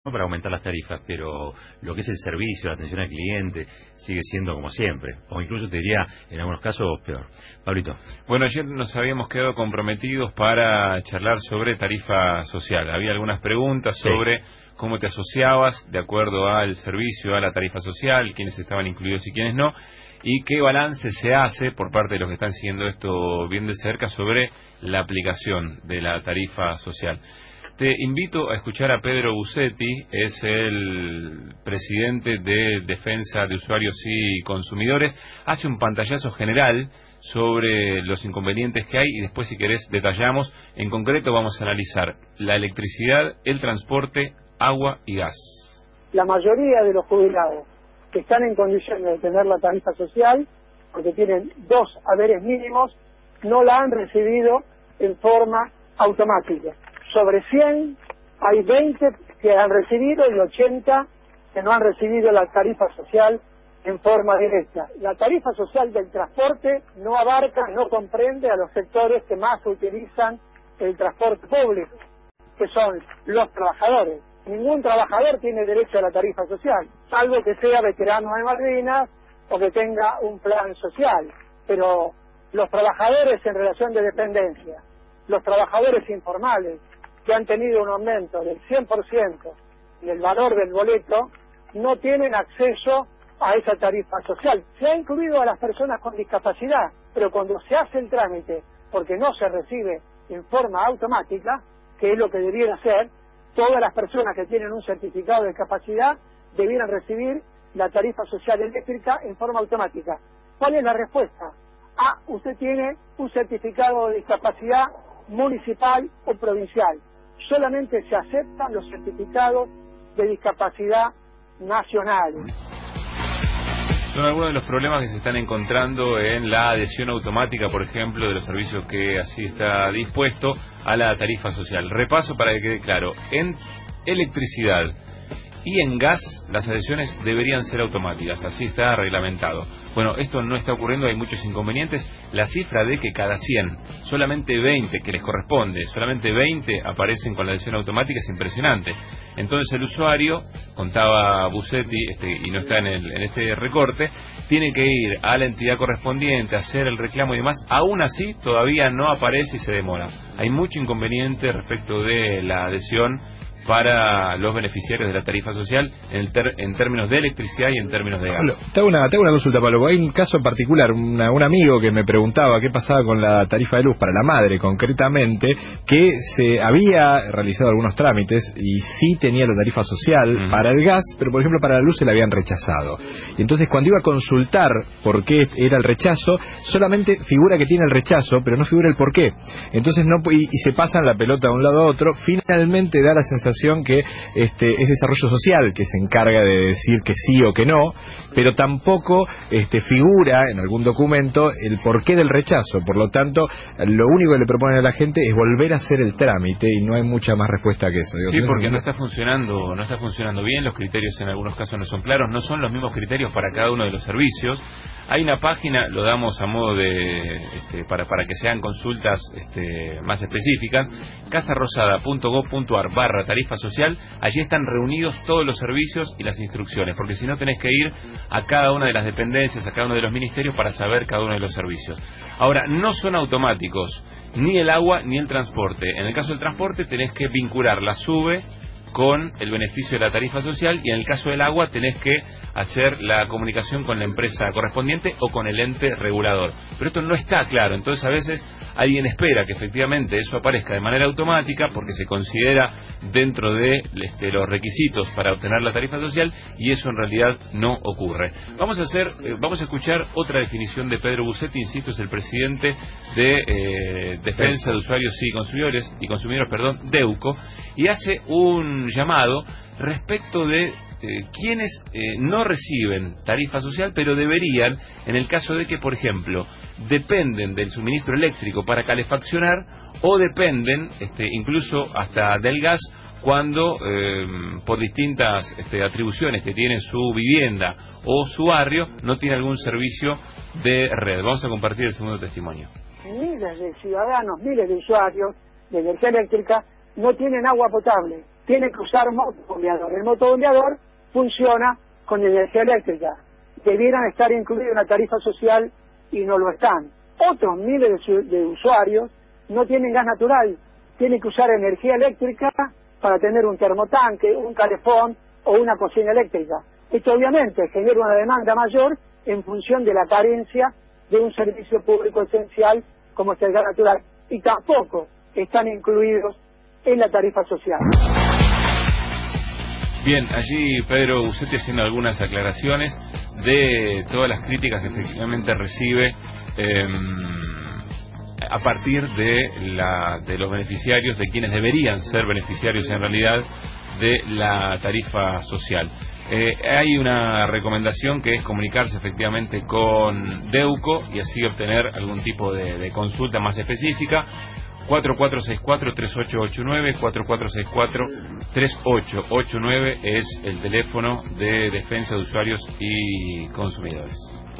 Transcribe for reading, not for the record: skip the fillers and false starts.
para aumentar las tarifas, pero lo que es el servicio, la atención al cliente, sigue siendo como siempre, o incluso te diría, en algunos casos, peor. Pablito. Bueno, ayer nos habíamos quedado comprometidos para charlar sobre tarifa social. Había algunas preguntas sobre cómo te asociabas de acuerdo al servicio, a la tarifa social, quiénes estaban incluidos y quiénes no, y qué balance se hace por parte de los que están siguiendo esto bien de cerca sobre la aplicación de la tarifa social. Te invito a escuchar a Pedro Busetti, es el presidente de Defensa de Usuarios y Consumidores. Hace un pantallazo general sobre los inconvenientes que hay y después, si querés, detallamos. En concreto vamos a analizar la electricidad, el transporte, agua y gas. La mayoría de los jubilados que están en condiciones de tener la tarifa social, porque tienen 2 haberes mínimos, no la han recibido en forma automática. Sobre 100 hay 20 que han recibido y 80 que no han recibido la tarifa social en forma directa. La tarifa social del transporte no abarca, no comprende a los sectores que más utilizan el transporte público, que son los trabajadores. Ningún trabajador tiene derecho a la tarifa social, salvo que sea veterano de Malvinas o que tenga un plan social. Pero los trabajadores en relación de dependencia, los trabajadores informales, que han tenido un aumento del 100% en el valor del boleto, no tienen acceso a esa tarifa social. Se ha incluido a las personas con discapacidad, pero cuando se hace el trámite, porque no se recibe en forma automática, que es lo que debiera ser, todas las personas que tienen un certificado de discapacidad debieran recibir la tarifa social eléctrica en forma automática. ¿Cuál es la respuesta? Usted tiene un certificado de discapacidad municipal o provincial. Solamente se aceptan los certificados de discapacidad nacionales. Son algunos de los problemas que se están encontrando en la adhesión automática, por ejemplo, de los servicios que así está dispuesto a la tarifa social. Repaso para que quede claro. En electricidad y en gas, las adhesiones deberían ser automáticas, así está reglamentado. Bueno, esto no está ocurriendo, hay muchos inconvenientes. La cifra de que cada 100, solamente 20 que les corresponde, solamente 20 aparecen con la adhesión automática es impresionante. Entonces el usuario, contaba Busetti, y no está en este recorte, tiene que ir a la entidad correspondiente, hacer el reclamo y demás. Aún así, todavía no aparece y se demora. Hay mucho inconveniente respecto de la adhesión para los beneficiarios de la tarifa social en términos de electricidad y en términos de gas. Tengo una consulta, Pablo. Hay un caso en particular, un amigo que me preguntaba qué pasaba con la tarifa de luz para la madre, concretamente, que se había realizado algunos trámites y sí tenía la tarifa social para el gas, pero por ejemplo para la luz se la habían rechazado. Y entonces cuando iba a consultar por qué era el rechazo, solamente figura que tiene el rechazo, pero no figura el por qué. Entonces y se pasan la pelota de un lado a otro. Finalmente da la sensación que es desarrollo social que se encarga de decir que sí o que no, pero tampoco figura en algún documento el porqué del rechazo. Por lo tanto, lo único que le proponen a la gente es volver a hacer el trámite y no hay mucha más respuesta que eso. Sí, porque no está funcionando bien, los criterios en algunos casos no son claros, no son los mismos criterios para cada uno de los servicios. Hay una página, lo damos a modo de para que sean consultas más específicas, casarosada.gov.ar/tarifa social. Allí están reunidos todos los servicios y las instrucciones, porque si no tenés que ir a cada una de las dependencias, a cada uno de los ministerios para saber cada uno de los servicios. Ahora, no son automáticos ni el agua ni el transporte. En el caso del transporte tenés que vincular la SUBE con el beneficio de la tarifa social, y en el caso del agua tenés que hacer la comunicación con la empresa correspondiente o con el ente regulador. Pero esto no está claro, entonces a veces alguien espera que efectivamente eso aparezca de manera automática porque se considera dentro de los requisitos para obtener la tarifa social, y eso en realidad no ocurre. Vamos a escuchar otra definición de Pedro Busetti, insisto, es el presidente de Defensa de Usuarios y Consumidores, DEUCO, y hace un llamado respecto de quienes no reciben tarifa social, pero deberían, en el caso de que, por ejemplo, dependen del suministro eléctrico para calefaccionar, o dependen incluso hasta del gas, cuando por distintas atribuciones que tiene su vivienda o su barrio, no tiene algún servicio de red. Vamos a compartir el segundo testimonio. Miles de ciudadanos, miles de usuarios de energía eléctrica no tienen agua potable. tienen que usar motobombeador. El motobombeador funciona con energía eléctrica. Debieran estar incluidos en la tarifa social y no lo están. Otros miles de usuarios no tienen gas natural, tienen que usar energía eléctrica para tener un termotanque, un calefón o una cocina eléctrica. Esto obviamente genera una demanda mayor en función de la carencia de un servicio público esencial como es el gas natural, y tampoco están incluidos en la tarifa social. Bien, allí Pedro Usetti haciendo algunas aclaraciones de todas las críticas que efectivamente recibe a partir de los beneficiarios, de quienes deberían ser beneficiarios en realidad de la tarifa social. Hay una recomendación que es comunicarse efectivamente con Deuco y así obtener algún tipo de consulta más específica. 4464-3889, 4464-3889 es el teléfono de defensa de usuarios y consumidores.